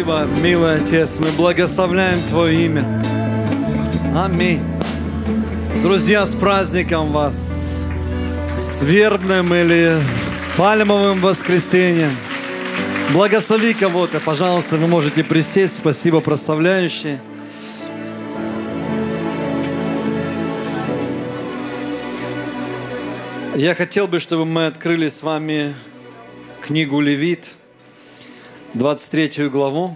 Спасибо, милый Отец. Мы благословляем Твое имя. Аминь. Друзья, с праздником вас! С вербным или с пальмовым воскресеньем. Благослови кого-то. Пожалуйста, вы можете присесть. Спасибо, прославляющие. Я хотел бы, чтобы мы открыли с вами книгу Левит, 23 главу.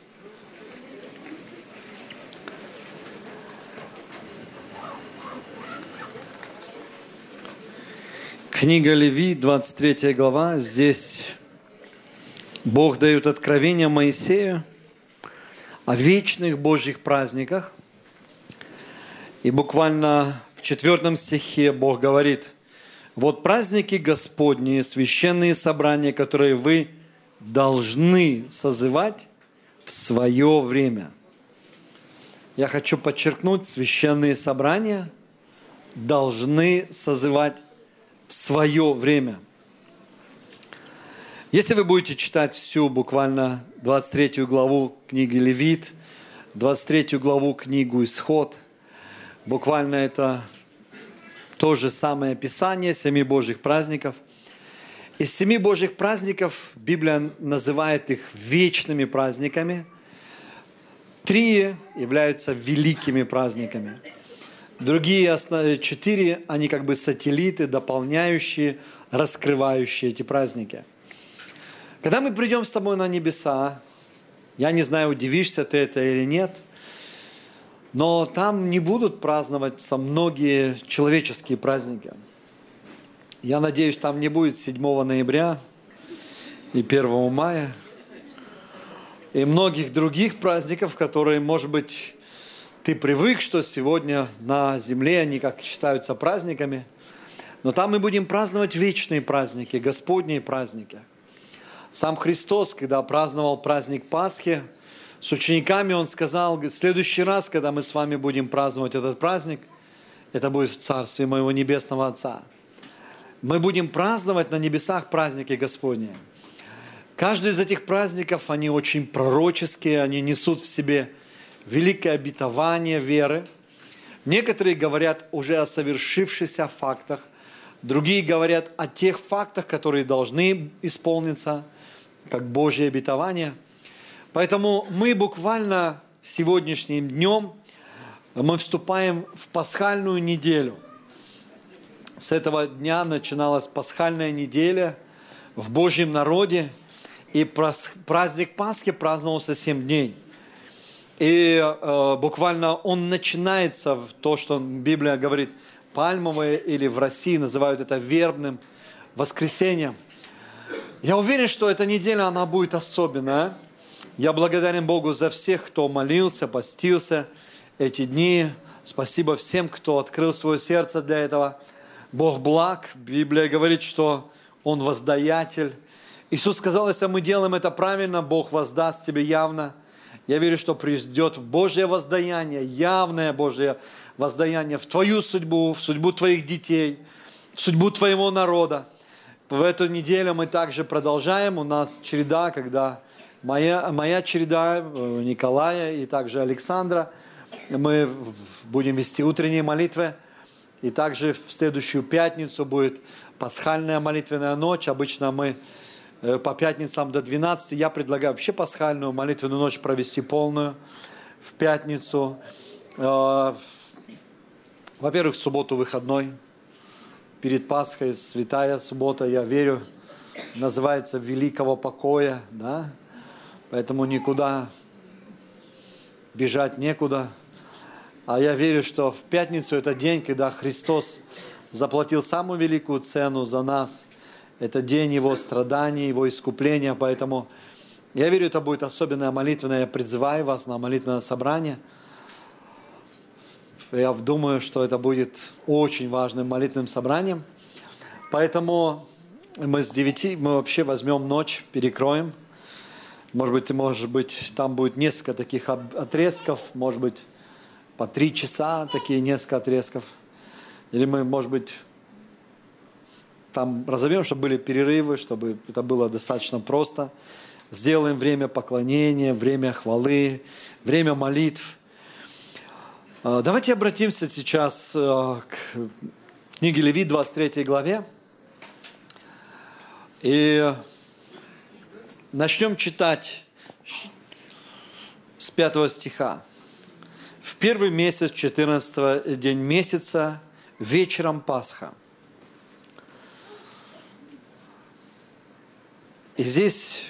Книга Левит, 23 глава. Здесь Бог дает откровение Моисею о вечных Божьих праздниках. И буквально в 4 стихе Бог говорит: «Вот праздники Господни, священные собрания, которые вы должны созывать в свое время». Я хочу подчеркнуть, священные собрания должны созывать в свое время. Если вы будете читать всю буквально 23 главу книги Левит, 23 главу книгу Исход, буквально это то же самое описание 7 Божьих праздников. Из 7 Божьих праздников Библия называет их вечными праздниками. 3 являются великими праздниками. Другие 4, они как бы сателлиты, дополняющие, раскрывающие эти праздники. Когда мы придем с тобой на небеса, я не знаю, удивишься ты это или нет, но там не будут праздноваться многие человеческие праздники. Я надеюсь, там не будет 7 ноября и 1 мая и многих других праздников, которые, может быть, ты привык, что сегодня на земле они как считаются праздниками. Но там мы будем праздновать вечные праздники, Господние праздники. Сам Христос, когда праздновал праздник Пасхи, с учениками Он сказал: в следующий раз, когда мы с вами будем праздновать этот праздник, это будет в Царстве Моего Небесного Отца. Мы будем праздновать на небесах праздники Господни. Каждый из этих праздников, они очень пророческие, они несут в себе великое обетование веры. Некоторые говорят уже о совершившихся фактах, другие говорят о тех фактах, которые должны исполниться, как Божье обетование. Поэтому мы буквально сегодняшним днем мы вступаем в пасхальную неделю. С этого дня начиналась пасхальная неделя в Божьем народе, и праздник Пасхи праздновался 7 дней. И буквально он начинается, то, что Библия говорит, пальмовое, или в России называют это вербным воскресеньем. Я уверен, что эта неделя, она будет особенная. Я благодарен Богу за всех, кто молился, постился эти дни. Спасибо всем, кто открыл свое сердце для этого. Бог благ. Библия говорит, что Он воздаятель. Иисус сказал, если мы делаем это правильно, Бог воздаст тебе явно. Я верю, что придет Божье воздаяние, явное Божье воздаяние в твою судьбу, в судьбу твоих детей, в судьбу твоего народа. В эту неделю мы также продолжаем. У нас череда, когда моя череда, Николая и также Александра. Мы будем вести утренние молитвы. И также в следующую пятницу будет пасхальная молитвенная ночь. Обычно мы по пятницам до 12. Я предлагаю вообще пасхальную молитвенную ночь провести полную в пятницу. Во-первых, в субботу выходной. Перед Пасхой святая суббота, я верю, называется великого покоя. Да? Поэтому никуда бежать некуда. А я верю, что в пятницу это день, когда Христос заплатил самую великую цену за нас. Это день Его страданий, Его искупления. Поэтому я верю, это будет особенная молитвенная. Я призываю вас на молитвенное собрание. Я думаю, что это будет очень важным молитвенным собранием. Поэтому мы с 9, мы вообще возьмем ночь, перекроем. Может быть, там будет несколько таких отрезков, может быть, по 3 часа, такие несколько отрезков. Или мы, может быть, там разовьем, чтобы были перерывы, чтобы это было достаточно просто. сделаем время поклонения, время хвалы, время молитв. Давайте обратимся сейчас к книге Левит, 23 главе. И начнем читать с 5 стиха. В первый месяц, 14 день месяца, вечером Пасха. И здесь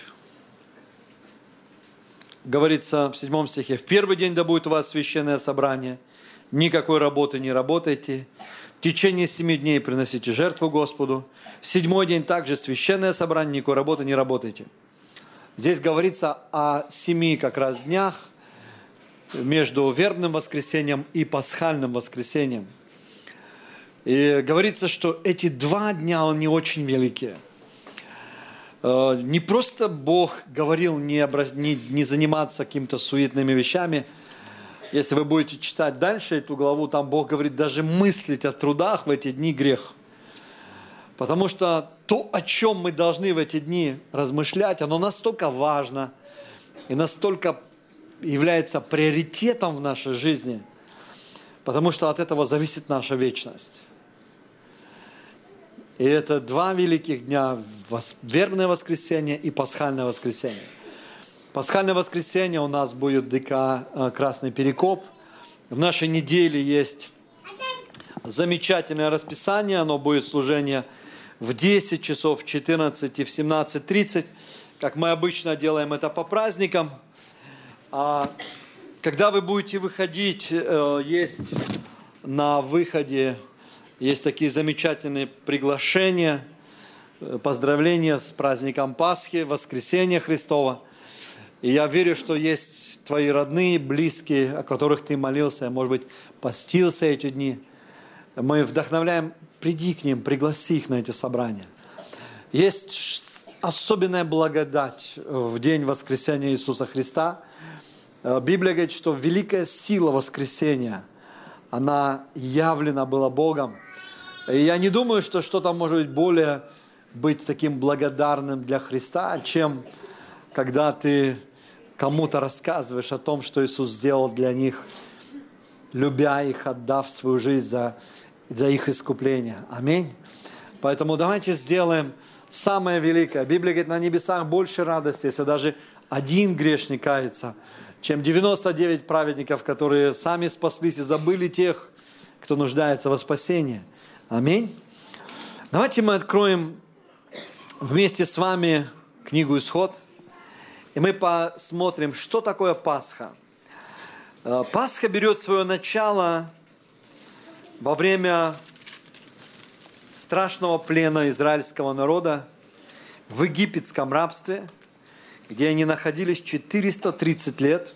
говорится в 7 стихе: в первый день да будет у вас священное собрание, никакой работы не работайте, в течение 7 дней приносите жертву Господу, 7-й день также священное собрание, никакой работы не работайте. Здесь говорится о 7 как раз днях между вербным воскресением и пасхальным воскресением. И говорится, что эти 2 дня, они очень великие. Не просто Бог говорил не заниматься какими-то суетными вещами. Если вы будете читать дальше эту главу, там Бог говорит, даже мыслить о трудах в эти дни грех. Потому что то, о чем мы должны в эти дни размышлять, оно настолько важно и настолько является приоритетом в нашей жизни, потому что от этого зависит наша вечность. И это 2 великих дня, вербное воскресенье и пасхальное воскресенье. Пасхальное воскресенье у нас будет ДК «Красный Перекоп». В нашей неделе есть замечательное расписание, оно будет служение в 10 часов, в 14 и в 17:30, как мы обычно делаем это по праздникам. А когда вы будете выходить, есть на выходе есть такие замечательные приглашения, поздравления с праздником Пасхи, воскресения Христова. И я верю, что есть твои родные, близкие, о которых ты молился, может быть, постился эти дни. Мы вдохновляем, приди к ним, пригласи их на эти собрания. Есть особенная благодать в день воскресения Иисуса Христа. Библия говорит, что великая сила воскресения, она явлена была Богом. И я не думаю, что что-то может быть более быть таким благодарным для Христа, чем когда ты кому-то рассказываешь о том, что Иисус сделал для них, любя их, отдав свою жизнь за их искупление. Аминь. Поэтому давайте сделаем самое великое. Библия говорит, на небесах больше радости, если даже один грешник кается, чем 99 праведников, которые сами спаслись и забыли тех, кто нуждается во спасении. Аминь. Давайте мы откроем вместе с вами книгу «Исход», и мы посмотрим, что такое Пасха. Пасха берет свое начало во время страшного плена израильского народа в египетском рабстве, где они находились 430 лет.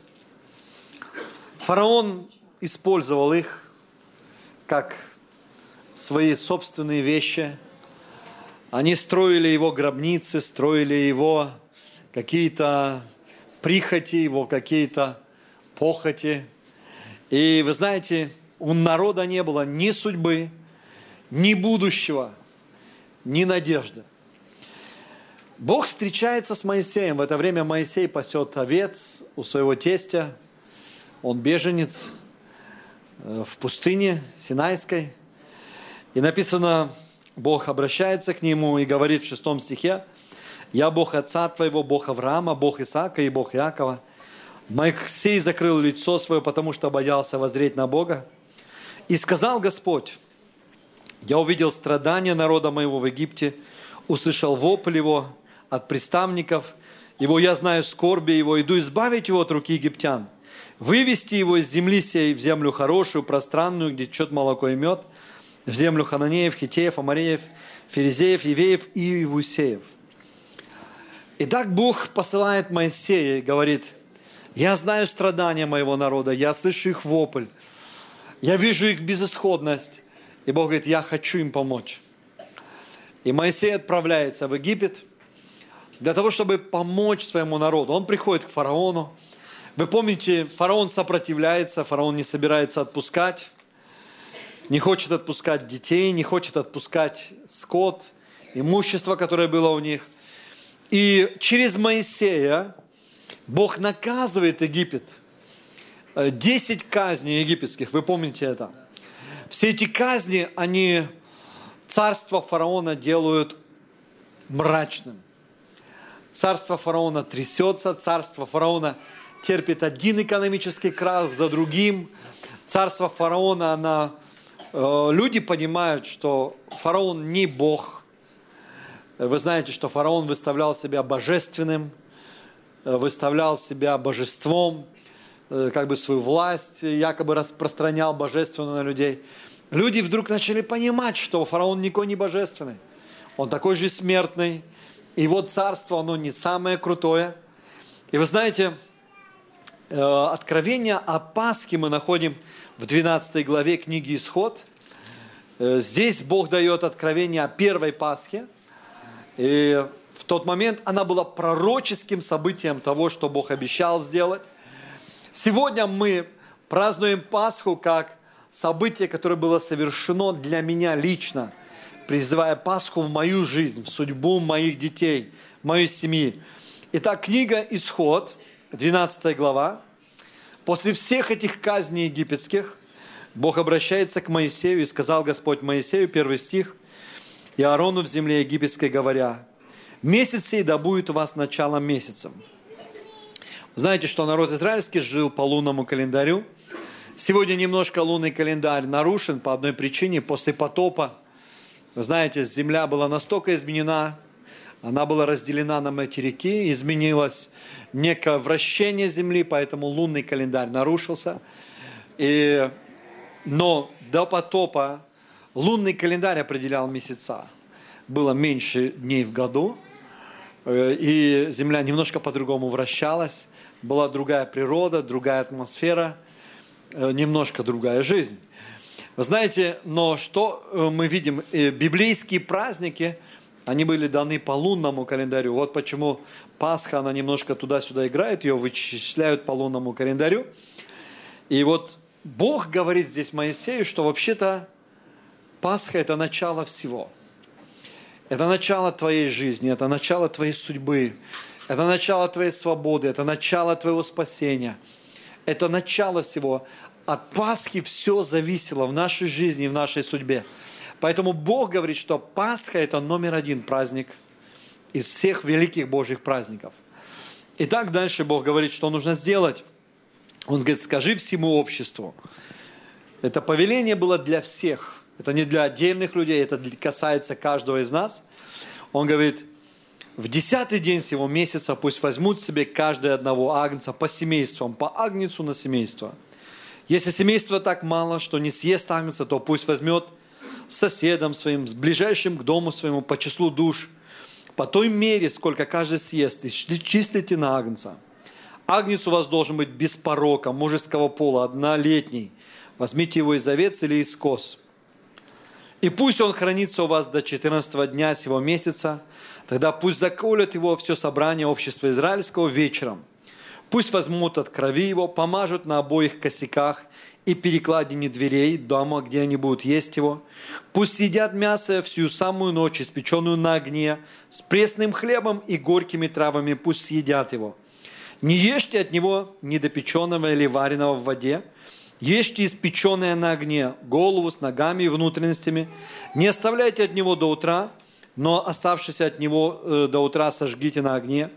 Фараон использовал их как свои собственные вещи. Они строили его гробницы, строили его какие-то прихоти, его какие-то похоти. И вы знаете, у народа не было ни судьбы, ни будущего, ни надежды. Бог встречается с Моисеем. В это время Моисей пасет овец у своего тестя. Он беженец в пустыне Синайской. И написано, Бог обращается к нему и говорит в 6 стихе: «Я Бог отца твоего, Бог Авраама, Бог Исаака и Бог Иакова». Моисей закрыл лицо свое, потому что боялся воззреть на Бога. И сказал Господь: «Я увидел страдания народа моего в Египте, услышал вопль его от приставников его, я знаю скорби его, иду избавить его от руки египтян, вывести его из земли сей в землю хорошую, пространную, где течет молоко и мед, в землю хананеев, хитеев, амореев, ферезеев, евеев и иевусеев». Итак, Бог посылает Моисея и говорит: «Я знаю страдания моего народа, я слышу их вопль, я вижу их безысходность». И Бог говорит: «Я хочу им помочь». И Моисей отправляется в Египет для того, чтобы помочь своему народу. Он приходит к фараону. Вы помните, фараон сопротивляется, фараон не собирается отпускать, не хочет отпускать детей, не хочет отпускать скот, имущество, которое было у них. И через Моисея Бог наказывает Египет. 10 казней египетских, вы помните это. Все эти казни, они царство фараона делают мрачным. Царство фараона трясется, царство фараона терпит один экономический крах за другим. Царство фараона, люди понимают, что фараон не Бог. Вы знаете, что фараон выставлял себя божественным, выставлял себя божеством, как бы свою власть якобы распространял божественно на людей. Люди вдруг начали понимать, что фараон никакой не божественный. Он такой же смертный. И его царство, оно не самое крутое. И вы знаете, откровение о Пасхе мы находим в 12 главе книги Исход. Здесь Бог дает откровение о первой Пасхе. И в тот момент она была пророческим событием того, что Бог обещал сделать. Сегодня мы празднуем Пасху как событие, которое было совершено для меня лично, призывая Пасху в мою жизнь, в судьбу моих детей, моей семьи. Итак, книга Исход, 12 глава. После всех этих казней египетских Бог обращается к Моисею, и сказал Господь Моисею, 1 стих, «И Аарону в земле египетской говоря, месяц сей да будет у вас началом месяцем». Знаете, что народ израильский жил по лунному календарю. Сегодня немножко лунный календарь нарушен по одной причине. После потопа, вы знаете, земля была настолько изменена, она была разделена на материки, изменилось некое вращение земли, поэтому лунный календарь нарушился. Но до потопа лунный календарь определял месяца. Было меньше дней в году, и земля немножко по-другому вращалась. Была другая природа, другая атмосфера, немножко другая жизнь. Вы знаете, но что мы видим? Библейские праздники, они были даны по лунному календарю. Вот почему Пасха, она немножко туда-сюда играет, ее вычисляют по лунному календарю. И вот Бог говорит здесь Моисею, что вообще-то Пасха – это начало всего. Это начало твоей жизни, это начало твоей судьбы. Это начало твоей свободы, это начало твоего спасения. Это начало всего. От Пасхи все зависело в нашей жизни, в нашей судьбе. Поэтому Бог говорит, что Пасха – это номер один праздник из всех великих Божьих праздников. Итак, дальше Бог говорит, что нужно сделать. Он говорит, скажи всему обществу. Это повеление было для всех. Это не для отдельных людей, это касается каждого из нас. Он говорит, в 10-й день сего месяца пусть возьмут себе каждый одного агнца по семействам, по агнцу на семейство. Если семейство так мало, что не съест агнца, то пусть возьмет с соседом своим, с ближайшим к дому своему по числу душ, по той мере, сколько каждый съест, и числите на агнца. Агнец у вас должен быть без порока, мужеского пола, однолетний. Возьмите его из овец или из коз. И пусть он хранится у вас до 14-го дня сего месяца, тогда пусть заколят его все собрание общества израильского вечером. Пусть возьмут от крови его, помажут на обоих косяках и перекладине дверей дома, где они будут есть его. Пусть съедят мясо всю самую ночь, испеченную на огне, с пресным хлебом и горькими травами, пусть съедят его. Не ешьте от него недопеченного или вареного в воде. Ешьте испеченное на огне, голову с ногами и внутренностями. Не оставляйте от него до утра, но оставшись от него до утра сожгите на огне.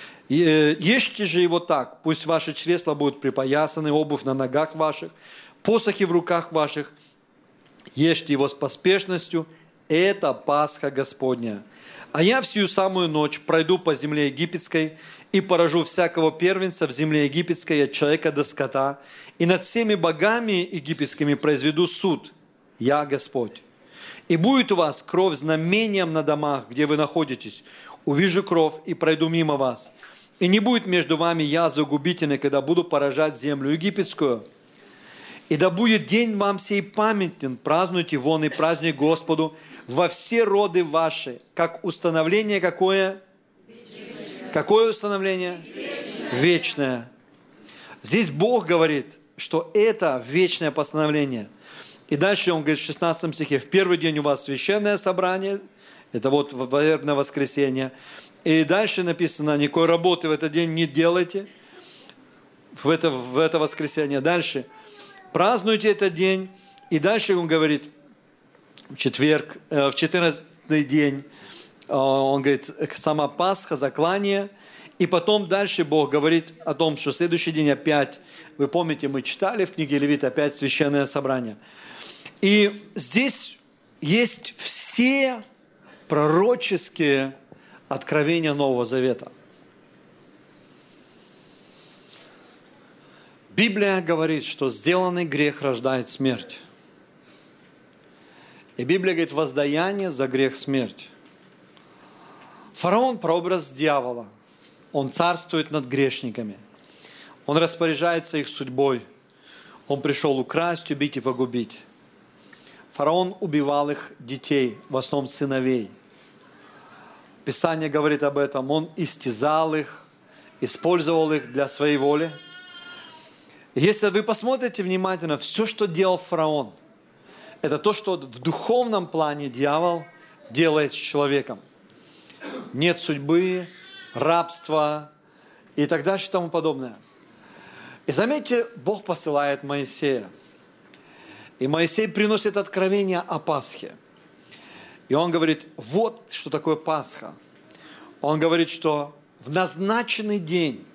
Ешьте же его так, пусть ваши чресла будут припоясаны, обувь на ногах ваших, посохи в руках ваших. Ешьте его с поспешностью, это Пасха Господня. А я всю самую ночь пройду по земле египетской и поражу всякого первенца в земле египетской от человека до скота, и над всеми богами египетскими произведу суд. Я Господь. И будет у вас кровь знамением на домах, где вы находитесь. Увижу кровь и пройду мимо вас. И не будет между вами язвы губительной, когда буду поражать землю египетскую. И да будет день вам сей памятен, празднуйте вон и празднуйте Господу во все роды ваши. Как установление какое? Вечное. Какое установление? Вечное. Вечное. Здесь Бог говорит, что это вечное постановление. И дальше он говорит в 16 стихе, в первый день у вас священное собрание, Это вот вербное воскресенье. И дальше написано, никакой работы в этот день не делайте. В это воскресенье. Дальше. Празднуйте этот день. И дальше он говорит, в четверг, в 14-й день, он говорит, сама Пасха, заклание. И потом дальше Бог говорит о том, что следующий день опять, вы помните, мы читали в книге Левит, опять священное собрание. И здесь есть все пророческие откровения Нового Завета. Библия говорит, что сделанный грех рождает смерть. И Библия говорит, воздаяние за грех – смерть. Фараон – прообраз дьявола. Он царствует над грешниками. Он распоряжается их судьбой. Он пришел украсть, убить и погубить. Фараон убивал их детей, в основном сыновей. Писание говорит об этом. Он истязал их, использовал их для своей воли. Если вы посмотрите внимательно, все, что делал фараон, это то, что в духовном плане дьявол делает с человеком. Нет судьбы, рабства и так дальше и тому подобное. И заметьте, Бог посылает Моисея. И Моисей приносит откровение о Пасхе. И он говорит, вот что такое Пасха. Он говорит, что в назначенный день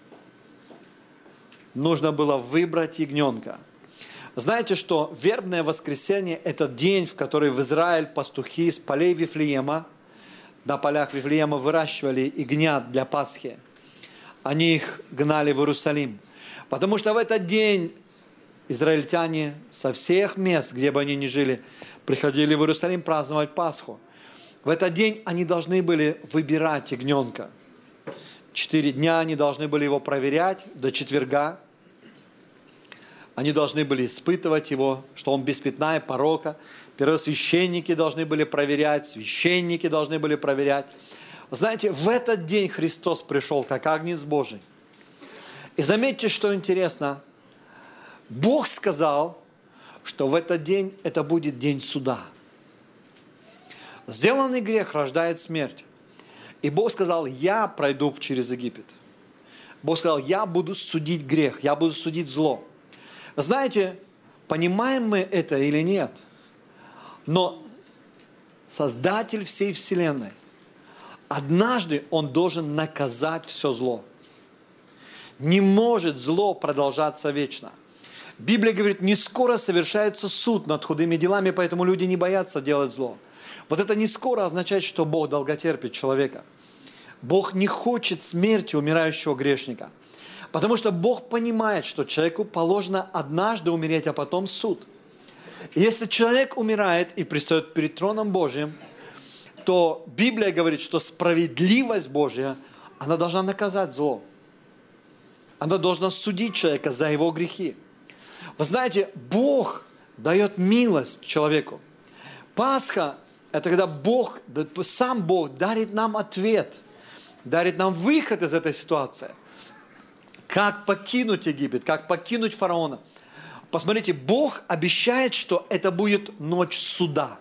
нужно было выбрать ягненка. Знаете, что вербное воскресенье – это день, в который в Израиль пастухи с полей Вифлеема, на полях Вифлеема выращивали ягнят для Пасхи. Они их гнали в Иерусалим. Потому что в этот день израильтяне со всех мест, где бы они ни жили, приходили в Иерусалим праздновать Пасху. В этот день они должны были выбирать ягненка. 4 дня они должны были его проверять до четверга. Они должны были испытывать его, что он без пятна и порока. Первосвященники должны были проверять, священники должны были проверять. Вы знаете, в этот день Христос пришел, как Агнец Божий. И заметьте, что интересно. Бог сказал, что в этот день это будет день суда. Сделанный грех рождает смерть. И Бог сказал, я пройду через Египет. Бог сказал, я буду судить грех, я буду судить зло. Знаете, понимаем мы это или нет, но Создатель всей Вселенной, однажды Он должен наказать все зло. Не может зло продолжаться вечно. Библия говорит, не скоро совершается суд над худыми делами, поэтому люди не боятся делать зло. Вот это не скоро означает, что Бог долготерпит человека. Бог не хочет смерти умирающего грешника. Потому что Бог понимает, что человеку положено однажды умереть, а потом суд. И если человек умирает и предстает перед троном Божьим, то Библия говорит, что справедливость Божья, она должна наказать зло. Она должна судить человека за его грехи. Вы знаете, Бог дает милость человеку. Пасха – это когда Бог, сам Бог дарит нам ответ, дарит нам выход из этой ситуации. Как покинуть Египет, как покинуть фараона. Посмотрите, Бог обещает, что это будет ночь суда.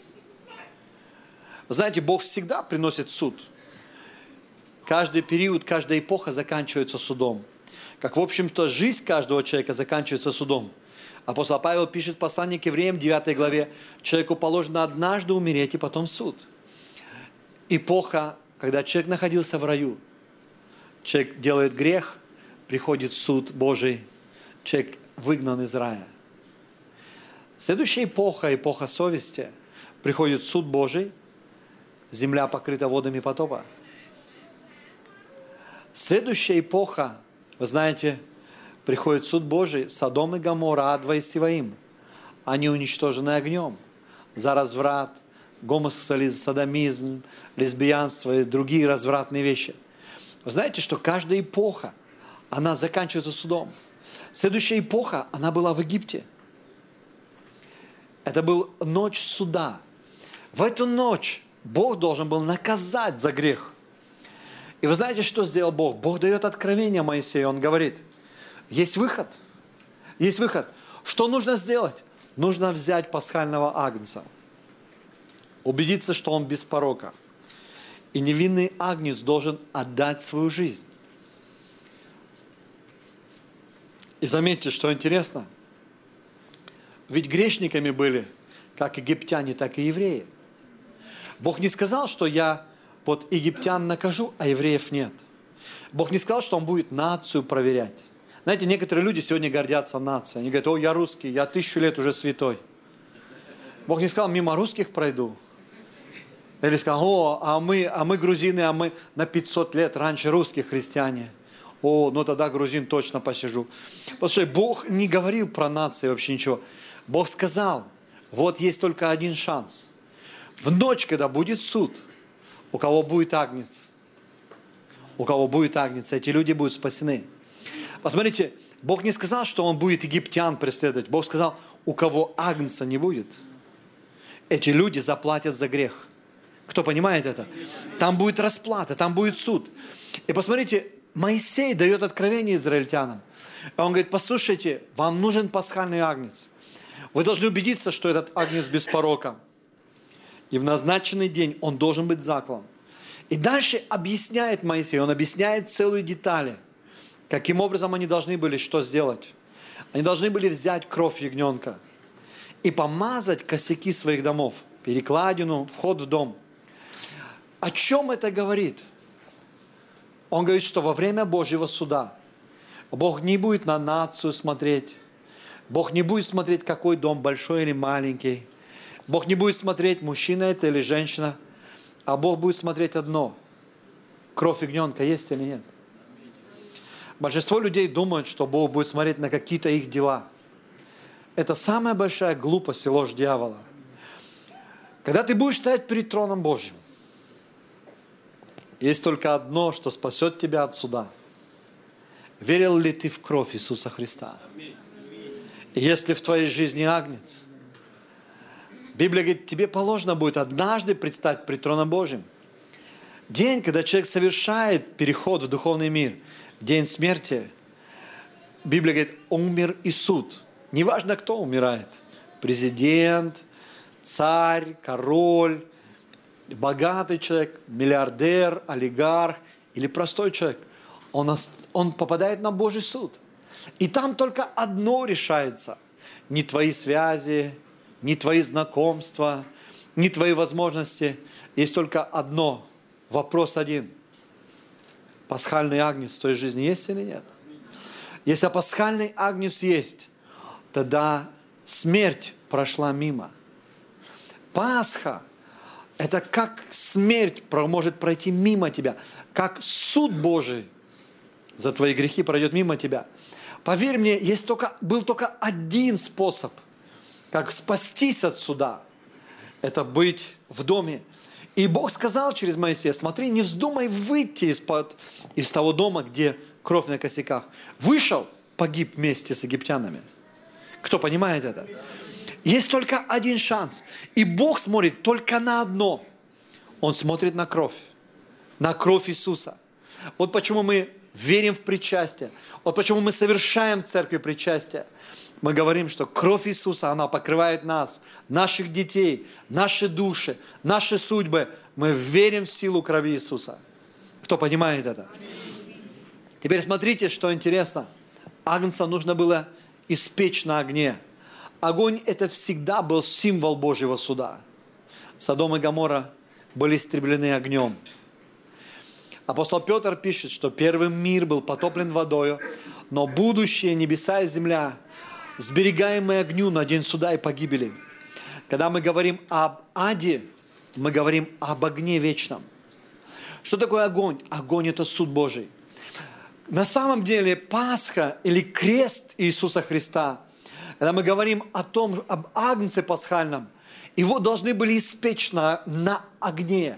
Вы знаете, Бог всегда приносит суд. Каждый период, каждая эпоха заканчивается судом. Как, в общем-то, жизнь каждого человека заканчивается судом. Апостол Павел пишет в послании к Евреям, 9 главе, человеку положено однажды умереть, и потом суд. Эпоха, когда человек находился в раю. Человек делает грех, приходит суд Божий, человек выгнан из рая. Следующая эпоха, эпоха совести, приходит суд Божий, земля покрыта водами потопа. Следующая эпоха, вы знаете, приходит суд Божий, Содом и Гоморра, Адва и Сиваим. Они уничтожены огнем за разврат, гомосексуализм, содомизм, лесбиянство и другие развратные вещи. Вы знаете, что каждая эпоха, она заканчивается судом. Следующая эпоха, она была в Египте. Это была ночь суда. В эту ночь Бог должен был наказать за грех. И вы знаете, что сделал Бог? Бог дает откровение Моисею. Он говорит, есть выход. Есть выход. Что нужно сделать? Нужно взять пасхального агнца. Убедиться, что он без порока. И невинный агнец должен отдать свою жизнь. И заметьте, что интересно. Ведь грешниками были как египтяне, так и евреи. Бог не сказал, что я вот египтян накажу, а евреев нет. Бог не сказал, что Он будет нацию проверять. Знаете, некоторые люди сегодня гордятся нацией. Они говорят: о, я русский, я 1000 лет уже святой. Бог не сказал: мимо русских пройду. Или сказал: о, а мы грузины, а мы на 500 лет раньше русских христиане. О, ну тогда грузин точно посижу. Послушай, Бог не говорил про нации вообще ничего. Бог сказал: вот есть только один шанс. В ночь, когда будет суд, у кого будет агнец, эти люди будут спасены. Посмотрите, Бог не сказал, что Он будет египтян преследовать. Бог сказал: у кого агнца не будет, эти люди заплатят за грех. Кто понимает это? Там будет расплата, там будет суд. И посмотрите, Моисей дает откровение израильтянам. Он говорит: послушайте, вам нужен пасхальный агнец. Вы должны убедиться, что этот агнец без порока. И в назначенный день он должен быть заклан. И дальше объясняет Моисей, он объясняет целые детали. Каким образом они должны были что сделать? Они должны были взять кровь ягненка и помазать косяки своих домов, перекладину, вход в дом. О чем это говорит? Он говорит, что во время Божьего суда Бог не будет на нацию смотреть. Бог не будет смотреть, какой дом, большой или маленький. Бог не будет смотреть, мужчина это или женщина. А Бог будет смотреть одно: кровь ягненка есть или нет. Большинство людей думают, что Бог будет смотреть на какие-то их дела. Это самая большая глупость и ложь дьявола. Когда ты будешь стоять перед троном Божьим, есть только одно, что спасет тебя от суда. Верил ли ты в кровь Иисуса Христа? И если в твоей жизни агнец, Библия говорит, тебе положено будет однажды предстать пред троном Божьим. День, когда человек совершает переход в духовный мир, день смерти, Библия говорит, умер и суд. Неважно, кто умирает. Президент, царь, король, богатый человек, миллиардер, олигарх или простой человек. Он попадает на Божий суд. И там только одно решается. Не твои связи, не твои знакомства, не твои возможности. Есть только одно. Вопрос один. Пасхальный агнец в твоей жизни есть или нет? Если пасхальный агнец есть, тогда смерть прошла мимо. Пасха – это как смерть может пройти мимо тебя, как суд Божий за твои грехи пройдет мимо тебя. Поверь мне, был только один способ, как спастись от суда. Это быть в доме. И Бог сказал через Моисея, смотри, не вздумай выйти из того дома, где кровь на косяках. Вышел, погиб вместе с египтянами. Кто понимает это? Есть только один шанс. И Бог смотрит только на одно. Он смотрит на кровь Иисуса. Вот почему мы верим в причастие. Вот почему мы совершаем в церкви причастие. Мы говорим, что кровь Иисуса, она покрывает нас, наших детей, наши души, наши судьбы. Мы верим в силу крови Иисуса. Кто понимает это? Теперь смотрите, что интересно. Агнца нужно было испечь на огне. Огонь – это всегда был символ Божьего суда. Содом и Гоморра были истреблены огнем. Апостол Петр пишет, что первый мир был потоплен водою, но будущее небеса и земля, сберегаемые огню на день суда и погибели. Когда мы говорим об аде, мы говорим об огне вечном. Что такое огонь? Огонь – это суд Божий. На самом деле Пасха или крест Иисуса Христа, когда мы говорим об агнце пасхальном, его должны были испечь на огне.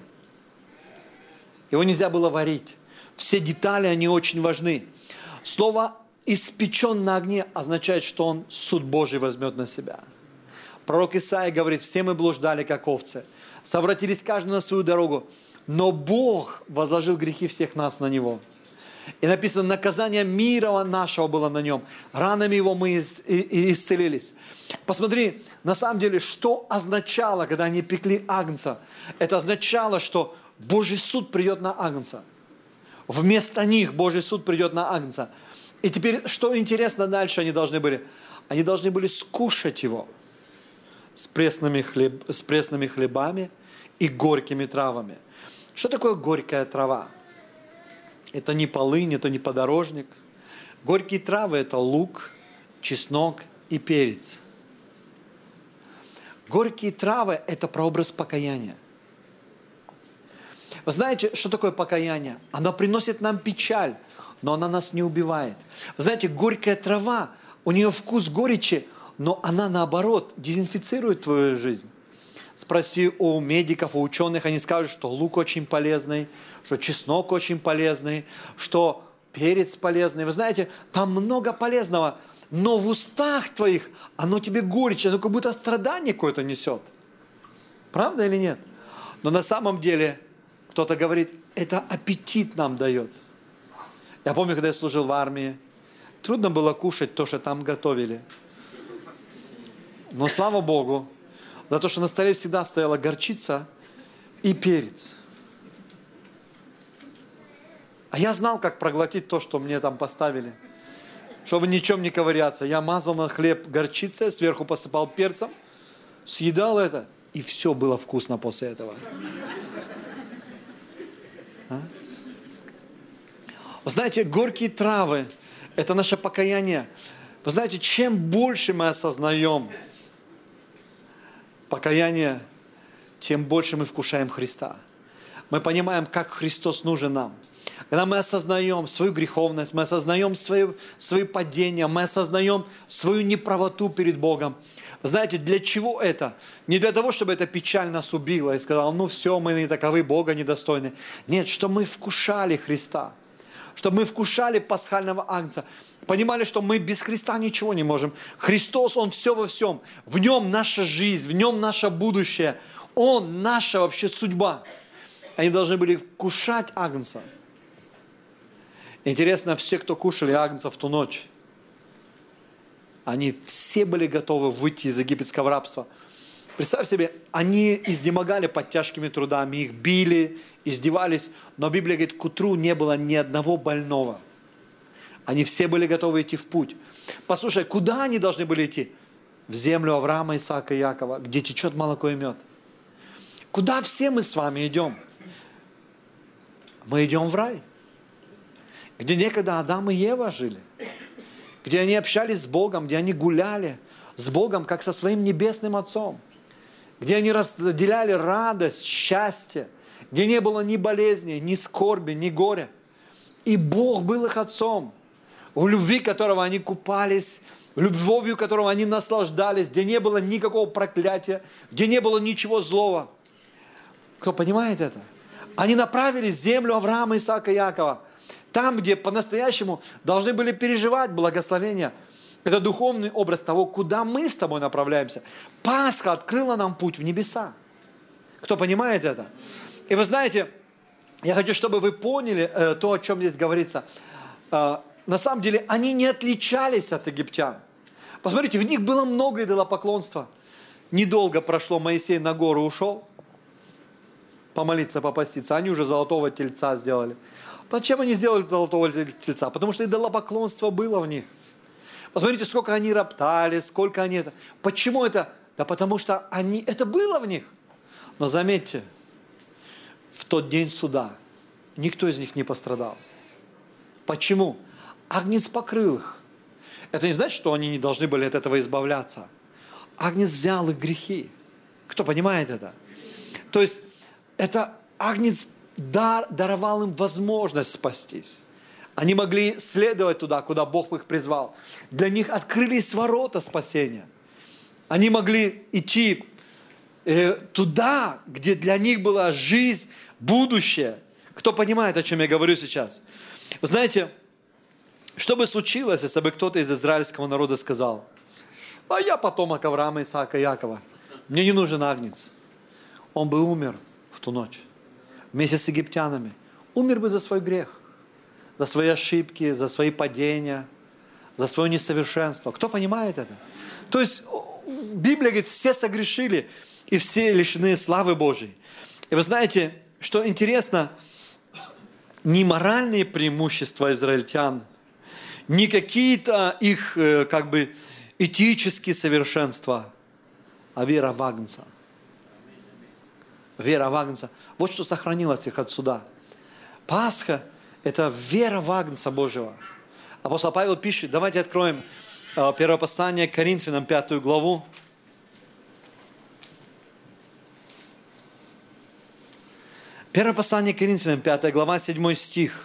Его нельзя было варить. Все детали, они очень важны. Слово «испечен на огне» означает, что он суд Божий возьмет на себя. Пророк Исаия говорит, все мы блуждали, как овцы, совратились каждый на свою дорогу, но Бог возложил грехи всех нас на Него. И написано, наказание мира нашего было на Нем, ранами Его мы исцелились. Посмотри, на самом деле, что означало, когда они пекли агнца? Это означало, что Божий суд придет на Агнца. Вместо них Божий суд придет на Агнца. И теперь, что интересно дальше они должны были? Они должны были скушать его с пресными хлебами и горькими травами. Что такое горькая трава? Это не полынь, это не подорожник. Горькие травы – это лук, чеснок и перец. Горькие травы – это прообраз покаяния. Вы знаете, что такое покаяние? Оно приносит нам печаль, но она нас не убивает. Вы знаете, горькая трава, у нее вкус горечи, но она наоборот дезинфицирует твою жизнь. Спроси у медиков, у ученых, они скажут, что лук очень полезный, что чеснок очень полезный, что перец полезный. Вы знаете, там много полезного, но в устах твоих оно тебе горечь, оно как будто страдание какое-то несет. Правда или нет? Но на самом деле кто-то говорит, это аппетит нам дает. Я помню, когда я служил в армии, трудно было кушать то, что там готовили. Но слава Богу, за то, что на столе всегда стояла горчица и перец. А я знал, как проглотить то, что мне там поставили. Чтобы ничем не ковыряться. Я мазал на хлеб горчицей, сверху посыпал перцем, съедал это, и все было вкусно после этого. Вы знаете, горькие травы – это наше покаяние. Вы знаете, чем больше мы осознаем покаяние, тем больше мы вкушаем Христа. Мы понимаем, как Христос нужен нам. Когда мы осознаем свою греховность, мы осознаем свои падения, мы осознаем свою неправоту перед Богом. Вы знаете, для чего это? Не для того, чтобы эта печаль нас убила и сказала, ну все, мы не таковы, Бога недостойны. Нет, чтобы мы вкушали Христа. Чтобы мы вкушали пасхального агнца. Понимали, что мы без Христа ничего не можем. Христос, Он все во всем. В Нем наша жизнь, в Нем наше будущее. Он наша вообще судьба. Они должны были вкушать агнца. Интересно, все, кто кушали агнца в ту ночь, они все были готовы выйти из египетского рабства. Представь себе, они изнемогали под тяжкими трудами, их били, издевались, но Библия говорит, к утру не было ни одного больного. Они все были готовы идти в путь. Послушай, куда они должны были идти? В землю Авраама, Исаака и Якова, где течет молоко и мед. Куда все мы с вами идем? Мы идем в рай, где некогда Адам и Ева жили, где они общались с Богом, где они гуляли с Богом, как со своим небесным Отцом, где они разделяли радость, счастье, где не было ни болезни, ни скорби, ни горя. И Бог был их Отцом, в любви которого они купались, любовью которого они наслаждались, где не было никакого проклятия, где не было ничего злого. Кто понимает это? Они направились в землю Авраама, Исаака и Якова, там, где по-настоящему должны были переживать благословения. Это духовный образ того, куда мы с тобой направляемся. Пасха открыла нам путь в небеса. Кто понимает это? И вы знаете, я хочу, чтобы вы поняли то, о чем здесь говорится. На самом деле, они не отличались от египтян. Посмотрите, в них было много идолопоклонства. Недолго прошло, Моисей на гору ушел, помолиться, попаститься. Они уже золотого тельца сделали. Зачем они сделали золотого тельца? Потому что идолопоклонство было в них. Посмотрите, сколько они роптали, сколько они это. Почему это? Да потому что это было в них. Но заметьте, в тот день суда никто из них не пострадал. Почему? Агнец покрыл их. Это не значит, что они не должны были от этого избавляться. Агнец взял их грехи. Кто понимает это? То есть, это Агнец даровал им возможность спастись. Они могли следовать туда, куда Бог их призвал. Для них открылись ворота спасения. Они могли идти туда, где для них была жизнь, будущее. Кто понимает, о чем я говорю сейчас? Вы знаете, что бы случилось, если бы кто-то из израильского народа сказал, а я потомок Авраама, Исаака и Якова, мне не нужен агнец. Он бы умер в ту ночь вместе с египтянами. Умер бы за свой грех, за свои ошибки, за свои падения, за свое несовершенство. Кто понимает это? То есть Библия говорит, все согрешили и все лишены славы Божьей. И вы знаете, что интересно, не моральные преимущества израильтян, не какие-то их как бы этические совершенства, а вера в Агнца. Вера в Агнца. Вот что сохранилось их от суда. Пасха – это вера в Агнца Божьего. Апостол Павел пишет, давайте откроем первое послание к Коринфянам, 5 главу. Первое послание к Коринфянам, 5 глава, 7 стих.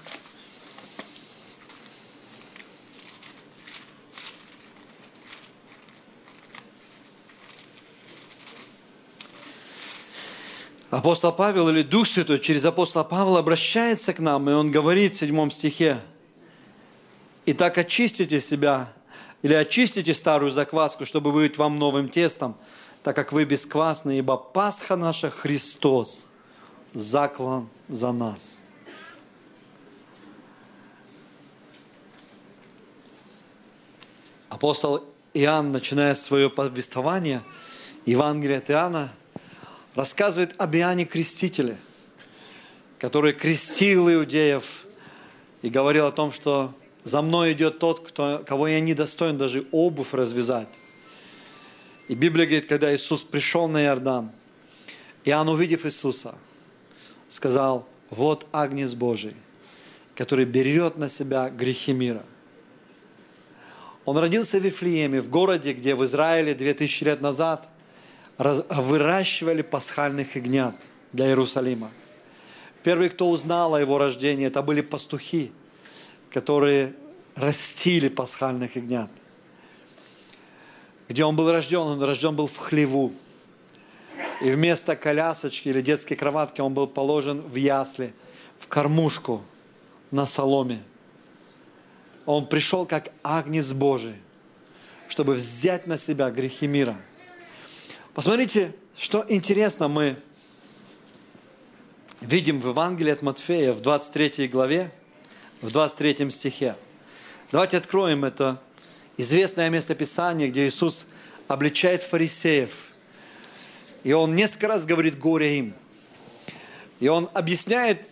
Апостол Павел или Дух Святой через апостола Павла обращается к нам, и он говорит в 7 стихе: «Итак, очистите себя, или очистите старую закваску, чтобы быть вам новым тестом, так как вы бесквасны, ибо Пасха наша Христос заклан за нас». Апостол Иоанн, начиная свое повествование, Евангелие от Иоанна, рассказывает об Иоанне Крестителе, который крестил иудеев и говорил о том, что за мной идет тот, кого я не достоин даже обувь развязать. И Библия говорит, когда Иисус пришел на Иордан, Иоанн, увидев Иисуса, сказал: вот Агнец Божий, который берет на себя грехи мира. Он родился в Вифлееме, в городе, где в Израиле 2000 лет назад выращивали пасхальных ягнят для Иерусалима. Первые, кто узнал о его рождении, это были пастухи, которые растили пасхальных ягнят. Где он был рожден? Он рожден был в хлеву. И вместо колясочки или детской кроватки он был положен в ясли, в кормушку на соломе. Он пришел как Агнец Божий, чтобы взять на себя грехи мира. Посмотрите, что интересно мы видим в Евангелии от Матфея в 23 главе, в 23 стихе. Давайте откроем это известное местописание, где Иисус обличает фарисеев. И Он несколько раз говорит «горе им». И Он объясняет,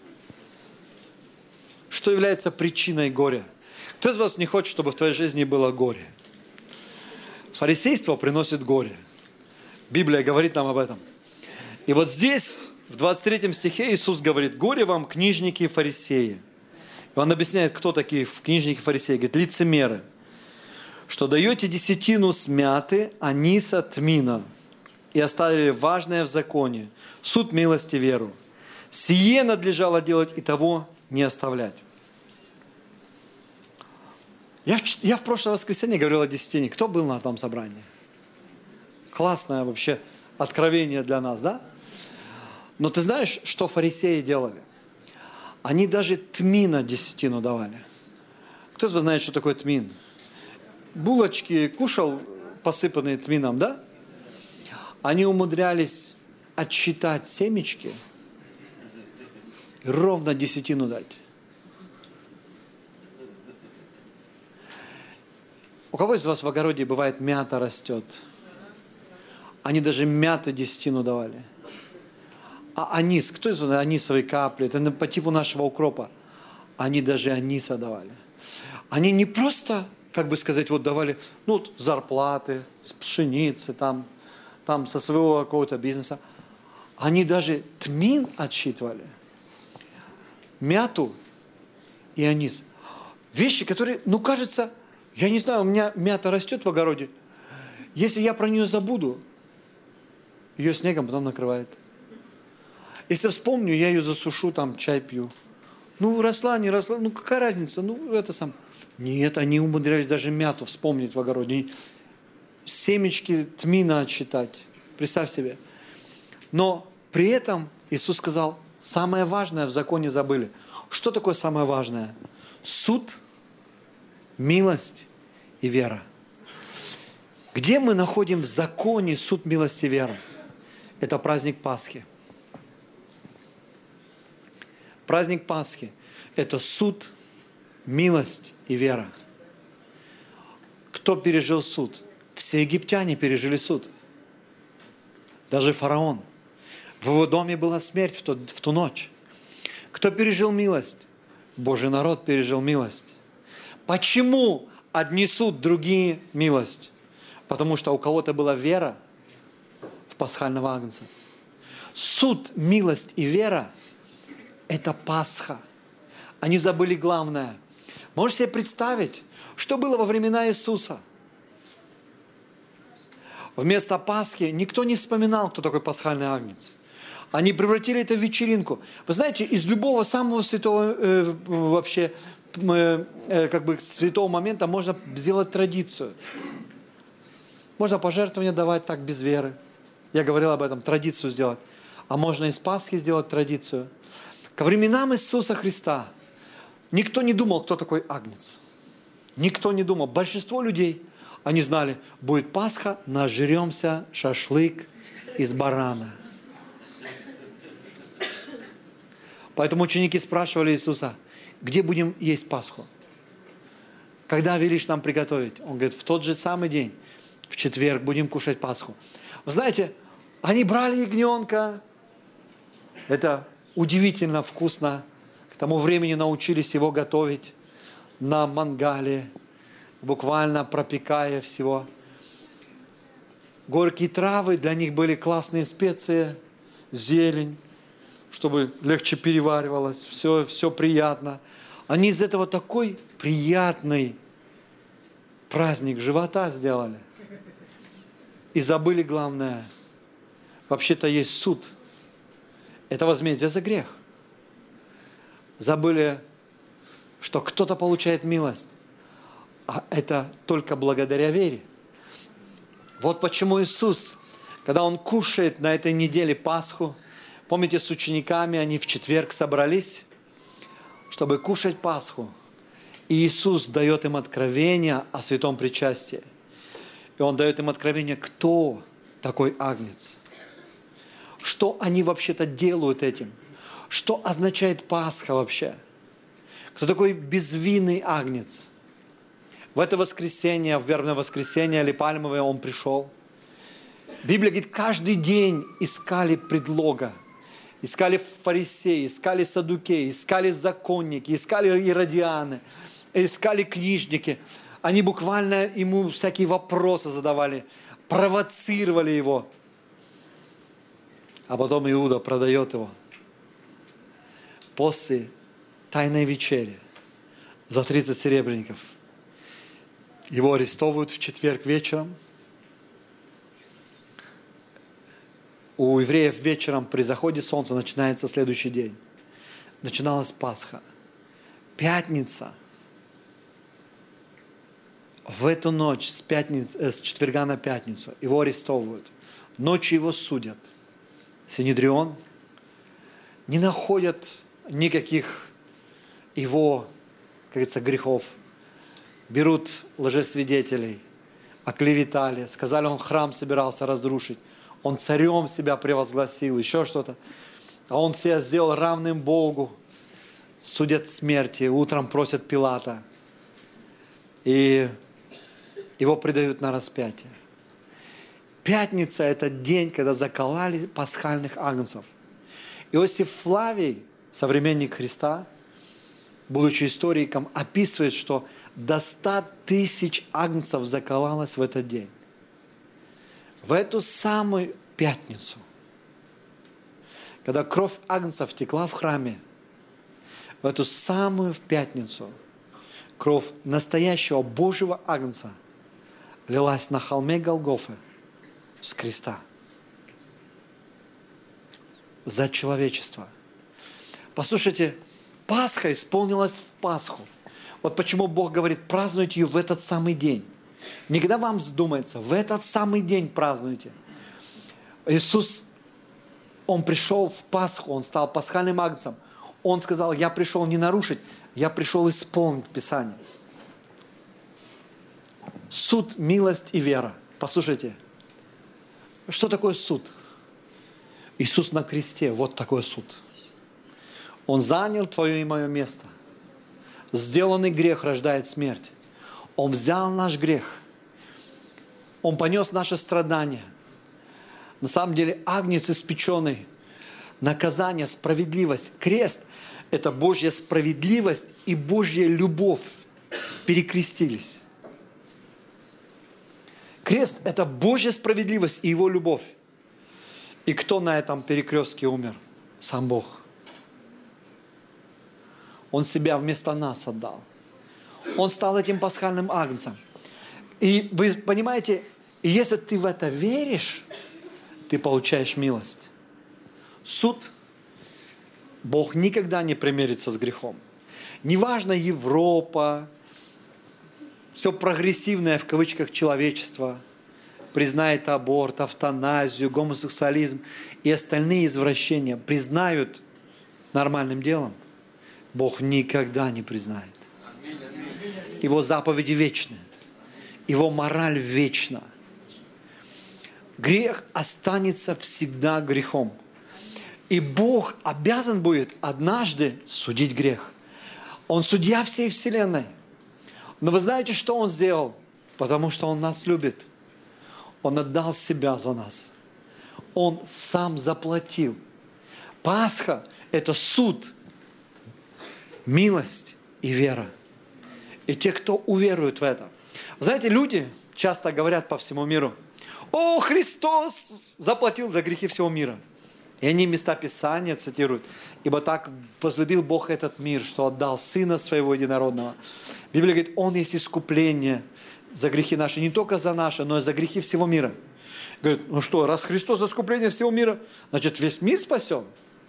что является причиной горя. Кто из вас не хочет, чтобы в твоей жизни было горе? Фарисейство приносит горе. Библия говорит нам об этом. И вот здесь, в 23 стихе, Иисус говорит: «Горе вам, книжники и фарисеи». И Он объясняет, кто такие книжники и фарисеи. Говорит: лицемеры, что даете десятину с мяты, аниса, тмина, и оставили важное в законе, суд, милость и веру. Сие надлежало делать, и того не оставлять. Я в прошлое воскресенье говорил о десятине. Кто был на том собрании? Классное вообще откровение для нас, да? Но ты знаешь, что фарисеи делали? Они даже тмина десятину давали. Кто из вас знает, что такое тмин? Булочки кушал, посыпанные тмином, да? Они умудрялись отсчитать семечки и ровно десятину дать. У кого из вас в огороде бывает мята растет? Они даже мяты десятину давали. А анис, кто из вас анисовые капли? Это по типу нашего укропа. Они даже аниса давали. Они не просто, как бы сказать, вот давали, ну, зарплаты с пшеницы, там со своего какого-то бизнеса. Они даже тмин отсчитывали. Мяту и анис. Вещи, которые, ну, кажется, я не знаю, у меня мята растет в огороде. Если я про нее забуду, ее снегом потом накрывает. Если вспомню, я ее засушу, там чай пью. Ну, росла, не росла, ну какая разница, ну это сам. Нет, они умудрялись даже мяту вспомнить в огороде. Семечки тмина отсчитать. Представь себе. Но при этом Иисус сказал, самое важное в законе забыли. Что такое самое важное? Суд, милость и вера. Где мы находим в законе суд, милость и вера? Это праздник Пасхи. Праздник Пасхи – это суд, милость и вера. Кто пережил суд? Все египтяне пережили суд. Даже фараон. В его доме была смерть в ту ночь. Кто пережил милость? Божий народ пережил милость. Почему отнесут другие милость? Потому что у кого-то была вера в пасхального агнца. Суд, милость и вера – это Пасха. Они забыли главное. Можете себе представить, что было во времена Иисуса? Вместо Пасхи никто не вспоминал, кто такой пасхальный агнец. Они превратили это в вечеринку. Вы знаете, из любого самого святого святого момента можно сделать традицию. Можно пожертвования давать так без веры. Я говорил об этом, традицию сделать. А можно из Пасхи сделать традицию. Ко временам Иисуса Христа никто не думал, кто такой агнец. Никто не думал. Большинство людей, они знали, будет Пасха, нажремся шашлык из барана. Поэтому ученики спрашивали Иисуса, где будем есть Пасху? Когда велишь нам приготовить? Он говорит, в тот же самый день, в четверг, будем кушать Пасху. Вы знаете, они брали ягненка. Это удивительно вкусно. К тому времени научились его готовить на мангале, буквально пропекая всего. Горькие травы, для них были классные специи, зелень, чтобы легче переваривалось, все приятно. Они из этого такой приятный праздник живота сделали. И забыли главное. Вообще-то есть суд. Это возмездие за грех. Забыли, что кто-то получает милость. А это только благодаря вере. Вот почему Иисус, когда Он кушает на этой неделе Пасху, помните, с учениками они в четверг собрались, чтобы кушать Пасху. И Иисус дает им откровение о святом причастии. И Он дает им откровение, кто такой агнец. Что они вообще-то делают этим. Что означает Пасха вообще. Кто такой безвинный агнец. В это воскресенье, в вербное воскресенье или пальмовое Он пришел. Библия говорит, каждый день искали предлога. Искали фарисеи, искали саддукеи, искали законники, искали иродианы, искали книжники. Они буквально ему всякие вопросы задавали, провоцировали его. А потом Иуда продает его. После тайной вечери за 30 серебряников его арестовывают в четверг вечером. У евреев вечером при заходе солнца начинается следующий день. Начиналась Пасха. Пятница. В эту ночь, с четверга на пятницу, его арестовывают. Ночью его судят. Синедрион. Не находят никаких его, как говорится, грехов. Берут лжесвидетелей, оклеветали, сказали, он храм собирался разрушить. Он царем себя превозгласил, еще что-то. А он себя сделал равным Богу. Судят смерти, утром просят Пилата. И его предают на распятие. Пятница – это день, когда закололи пасхальных агнцев. Иосиф Флавий, современник Христа, будучи историком, описывает, что до 100 тысяч агнцев закололось в этот день. В эту самую пятницу, когда кровь агнцев текла в храме, в эту самую пятницу кровь настоящего Божьего агнца лилась на холме Голгофы с креста за человечество. Послушайте, Пасха исполнилась в Пасху. Вот почему Бог говорит, празднуйте ее в этот самый день. Не когда вам вздумается, в этот самый день празднуйте. Иисус, Он пришел в Пасху, Он стал пасхальным агнцем. Он сказал, я пришел не нарушить, я пришел исполнить Писание. Суд, милость и вера. Послушайте, что такое суд? Иисус на кресте, вот такой суд. Он занял твое и мое место. Сделанный грех рождает смерть. Он взял наш грех. Он понес наши страдания. На самом деле, агнец испеченный наказание, справедливость. Крест – это Божья справедливость и Божья любовь перекрестились. Крест – это Божья справедливость и Его любовь. И кто на этом перекрестке умер? Сам Бог. Он себя вместо нас отдал. Он стал этим пасхальным агнцем. И вы понимаете, если ты в это веришь, ты получаешь милость. Суд. Бог никогда не примирится с грехом. Неважно Европа, все прогрессивное в кавычках человечество признает аборт, эвтаназию, гомосексуализм и остальные извращения, признают нормальным делом, Бог никогда не признает. Его заповеди вечны. Его мораль вечна. Грех останется всегда грехом. И Бог обязан будет однажды судить грех. Он судья всей вселенной. Но вы знаете, что Он сделал? Потому что Он нас любит. Он отдал себя за нас. Он сам заплатил. Пасха – это суд, милость и вера. И те, кто уверует в это. Знаете, люди часто говорят по всему миру: «О, Христос заплатил за грехи всего мира». И они места Писания цитируют. «Ибо так возлюбил Бог этот мир, что отдал Сына Своего Единородного». Библия говорит, Он есть искупление за грехи наши, не только за наши, но и за грехи всего мира. Говорит, ну что, раз Христос искупление всего мира, значит весь мир спасен?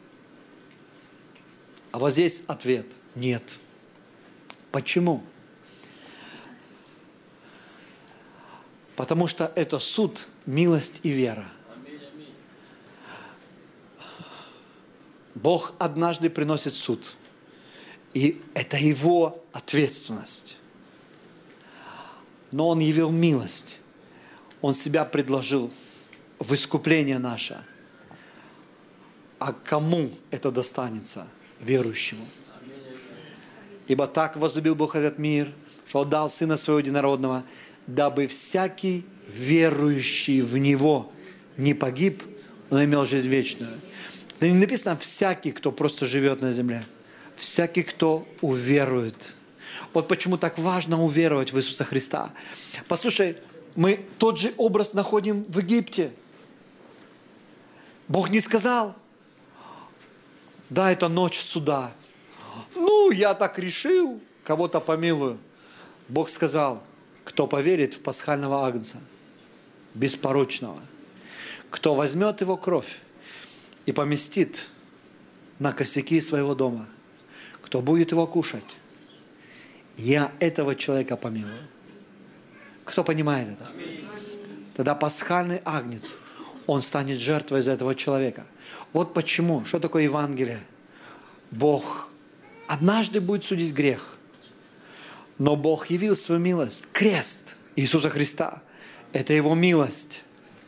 А вот здесь ответ – нет. Почему? Потому что это суд, милость и вера. Бог однажды приносит суд. И это Его ответственность. Но Он явил милость. Он себя предложил в искупление наше. А кому это достанется? Верующему. Ибо так возлюбил Бог этот мир, что отдал Сына Своего Единородного, дабы всякий верующий в Него не погиб, но имел жизнь вечную. Да не написано «всякий, кто просто живет на земле». Всякий, кто уверует. Вот почему так важно уверовать в Иисуса Христа. Послушай, мы тот же образ находим в Египте. Бог не сказал: да, это ночь суда. Ну, я так решил, кого-то помилую. Бог сказал: кто поверит в пасхального агнца, беспорочного, кто возьмет его кровь и поместит на косяки своего дома, кто будет его кушать, я этого человека помилую. Кто понимает это? Тогда пасхальный агнец, он станет жертвой за этого человека. Вот почему. Что такое Евангелие? Бог однажды будет судить грех. Но Бог явил свою милость. Крест Иисуса Христа – это Его милость.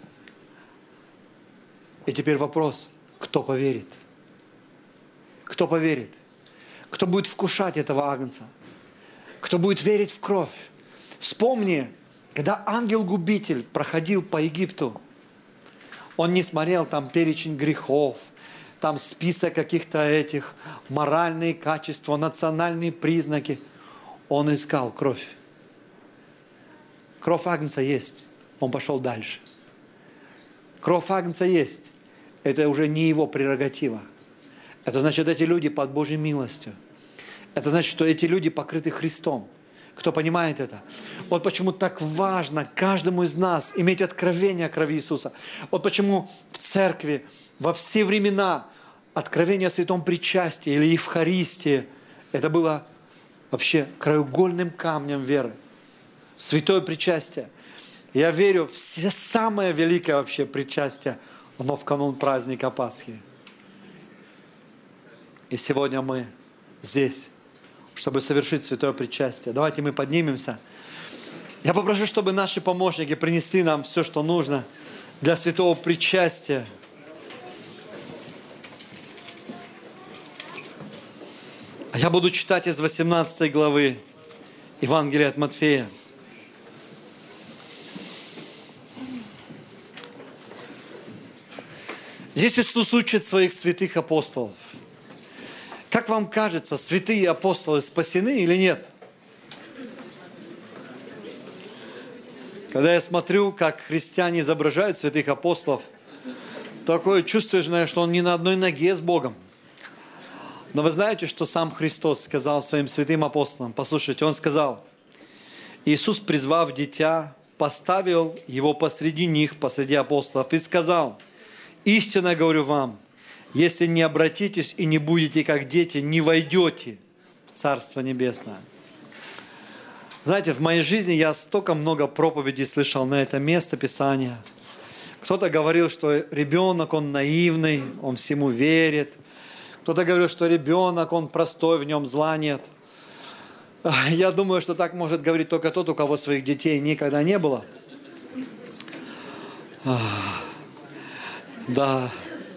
И теперь вопрос, кто поверит? Кто поверит? Кто будет вкушать этого агнца? Кто будет верить в кровь? Вспомни, когда ангел-губитель проходил по Египту, он не смотрел там перечень грехов, там список каких-то этих, моральные качества, национальные признаки. Он искал кровь. Кровь агнца есть. Он пошел дальше. Кровь агнца есть. Это уже не его прерогатива. Это значит, эти люди под Божьей милостью. Это значит, что эти люди покрыты Христом. Кто понимает это? Вот почему так важно каждому из нас иметь откровение о крови Иисуса. Вот почему в церкви во все времена откровение о святом причастии или Евхаристии это было вообще краеугольным камнем веры. Святое причастие. Я верю, все самое великое вообще причастие, оно в канун праздника Пасхи. И сегодня мы здесь, чтобы совершить святое причастие. Давайте мы поднимемся. Я попрошу, чтобы наши помощники принесли нам все, что нужно для святого причастия. А я буду читать из 18 главы Евангелия от Матфея. Здесь Иисус учит своих святых апостолов. Как вам кажется, святые апостолы спасены или нет? Когда я смотрю, как христиане изображают святых апостолов, такое чувство, что он не на одной ноге с Богом. Но вы знаете, что сам Христос сказал своим святым апостолам? Послушайте, Он сказал: Иисус, призвав дитя, поставил его посреди них, посреди апостолов, и сказал: истинно говорю вам, если не обратитесь и не будете как дети, не войдете в Царство Небесное. Знаете, в моей жизни я столько много проповедей слышал на это место Писания. Кто-то говорил, что ребенок, он наивный, он всему верит. Кто-то говорил, что ребенок, он простой, в нем зла нет. Я думаю, что так может говорить только тот, у кого своих детей никогда не было. Да.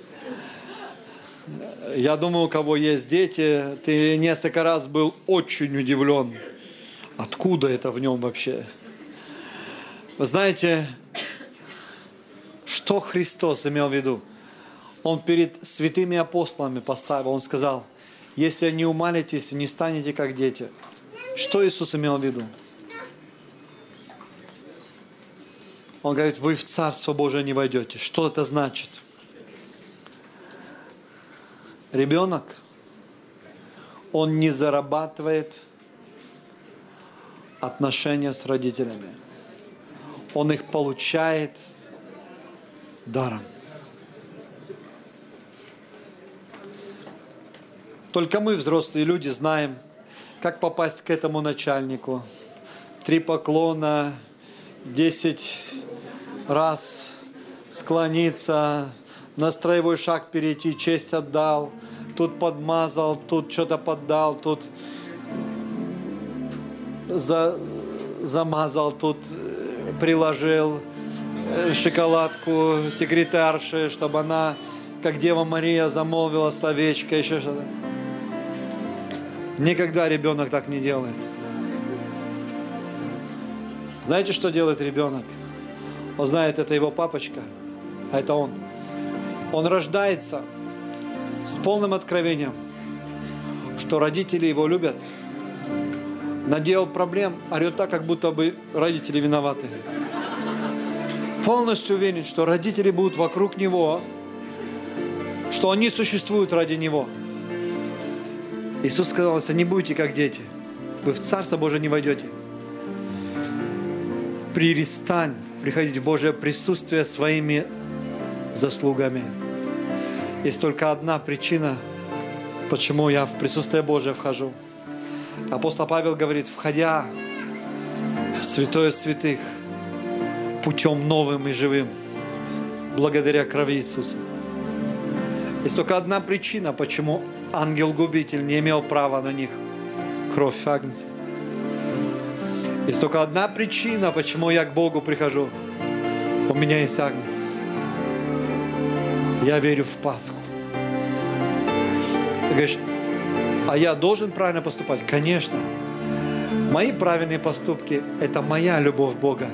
Я думаю, у кого есть дети, ты несколько раз был очень удивлен. Откуда это в нем вообще? Вы знаете, что Христос имел в виду? Он перед святыми апостолами поставил, Он сказал: если не умалитесь, не станете как дети. Что Иисус имел в виду? Он говорит: вы в Царство Божие не войдете. Что это значит? Ребенок, он не зарабатывает отношения с родителями. Он их получает даром. Только мы, взрослые люди, знаем, как попасть к этому начальнику. 3 поклона, 10 раз склониться, на строевой шаг перейти, честь отдал, тут подмазал, тут что-то поддал, тут замазал, тут приложил шоколадку секретарше, чтобы она, как Дева Мария, замолвила словечко, еще что-то. Никогда ребенок так не делает. Знаете, что делает ребенок? Он знает, это его папочка, а это он. Он рождается с полным откровением, что родители его любят. Наделал проблем, орет так, как будто бы родители виноваты. Полностью уверен, что родители будут вокруг него, что они существуют ради него. Иисус сказал: если не будете как дети, вы в Царство Божие не войдете. Перестань приходить в Божие присутствие своими заслугами. Есть только одна причина, почему я в присутствие Божие вхожу. Апостол Павел говорит: входя в святое святых путем новым и живым, благодаря крови Иисуса. Есть только одна причина, почему ангел-губитель не имел права на них. Кровь Агнца. Есть только одна причина, почему я к Богу прихожу. У меня есть Агнец. Я верю в Пасху. Ты говоришь: а я должен правильно поступать? Конечно. Мои правильные поступки – это моя любовь Бога.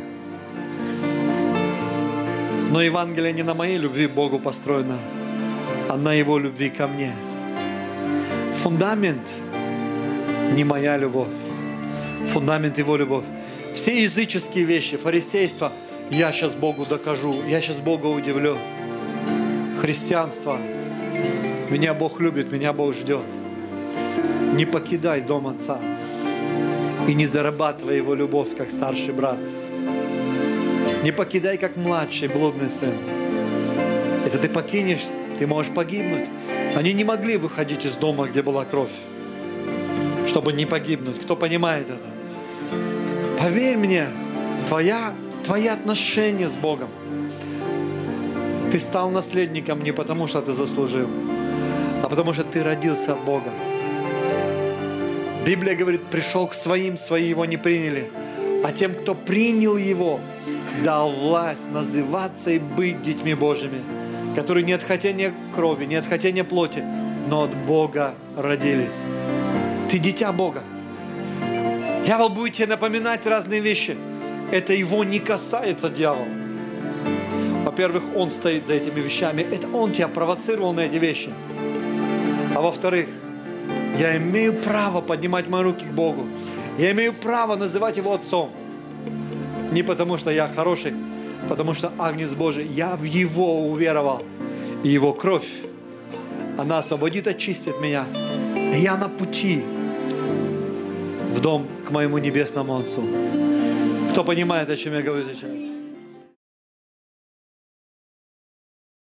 Но Евангелие не на моей любви к Богу построено, а на Его любви ко мне. Фундамент не моя любовь. Фундамент Его любовь. Все языческие вещи, фарисейство, я сейчас Богу докажу, я сейчас Бога удивлю. Христианство, меня Бог любит, меня Бог ждет. Не покидай дом Отца и не зарабатывай Его любовь, как старший брат. Не покидай, как младший блудный сын. Если ты покинешь, ты можешь погибнуть. Они не могли выходить из дома, где была кровь, чтобы не погибнуть. Кто понимает это? Поверь мне, твои отношения с Богом. Ты стал наследником не потому, что ты заслужил, а потому, что ты родился от Бога. Библия говорит: пришел к своим, свои его не приняли. А тем, кто принял его, дал власть называться и быть детьми Божьими, которые не от хотения крови, не от хотения плоти, но от Бога родились. Ты дитя Бога. Дьявол будет тебе напоминать разные вещи. Это его не касается, дьявола. Во-первых, Он стоит за этими вещами. Это Он тебя провоцировал на эти вещи. А во-вторых, я имею право поднимать мои руки к Богу. Я имею право называть Его Отцом. Не потому, что я хороший, потому что Агнец Божий, я в Его уверовал. И Его кровь, она освободит, очистит меня. И я на пути в дом к моему небесному Отцу. Кто понимает, о чем я говорю сейчас?